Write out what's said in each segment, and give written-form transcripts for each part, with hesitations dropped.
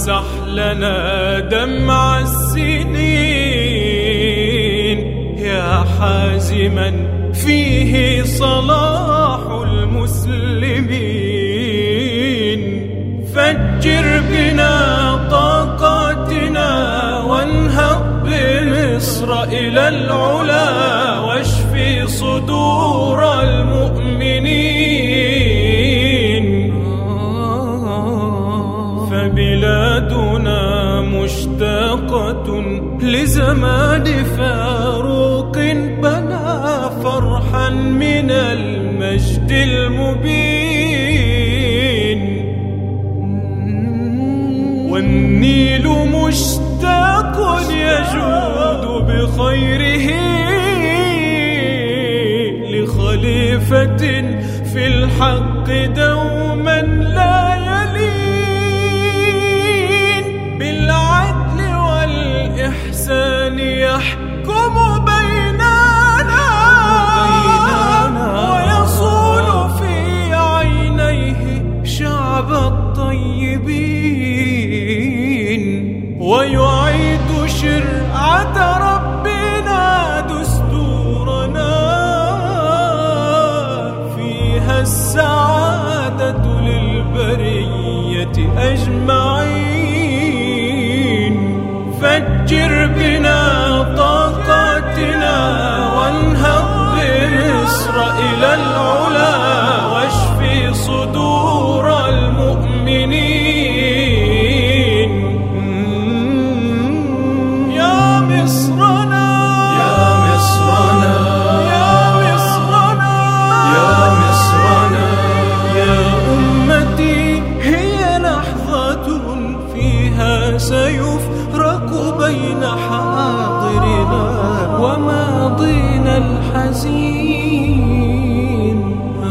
وامسح لنا دمع السنين يا حازما فيه صلاح المسلمين. فجر بنا طاقاتنا وانهض بمصر إلى العلا واشفي صدور المؤمنين. فبلادنا مشتاقة لزمان فاروق بنى فرحا من المجد المبين. والنيل مشتاق يجود بخيره لخليفة في الحق دوما لا يلين. بالعدل والإحسان يحكم بيننا ويصول في عينيه شعب الطيبين. ويعيد شرعة ربنا دستورنا فيها السعادة للبرية أجمعين. فجر بنا طاقاتنا وانهض بمصر إلى العلا واشفي صدور المؤمنين. يا مصرنا يا مصرنا يا مصرنا يا مصرنا يا أمتي هي لحظة فيها سيفرق بين حاضرنا وماضينا الحزين.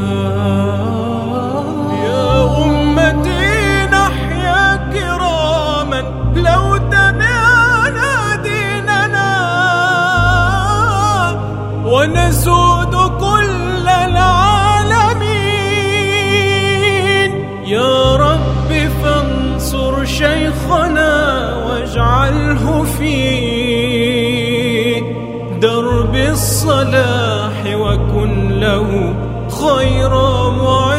يا أمتي نحيا كراما لو تبعنا ديننا ونسود كل العالمين. يا رب فانصر شيخنا واجعله في درب الصلاح وكن له خير معين.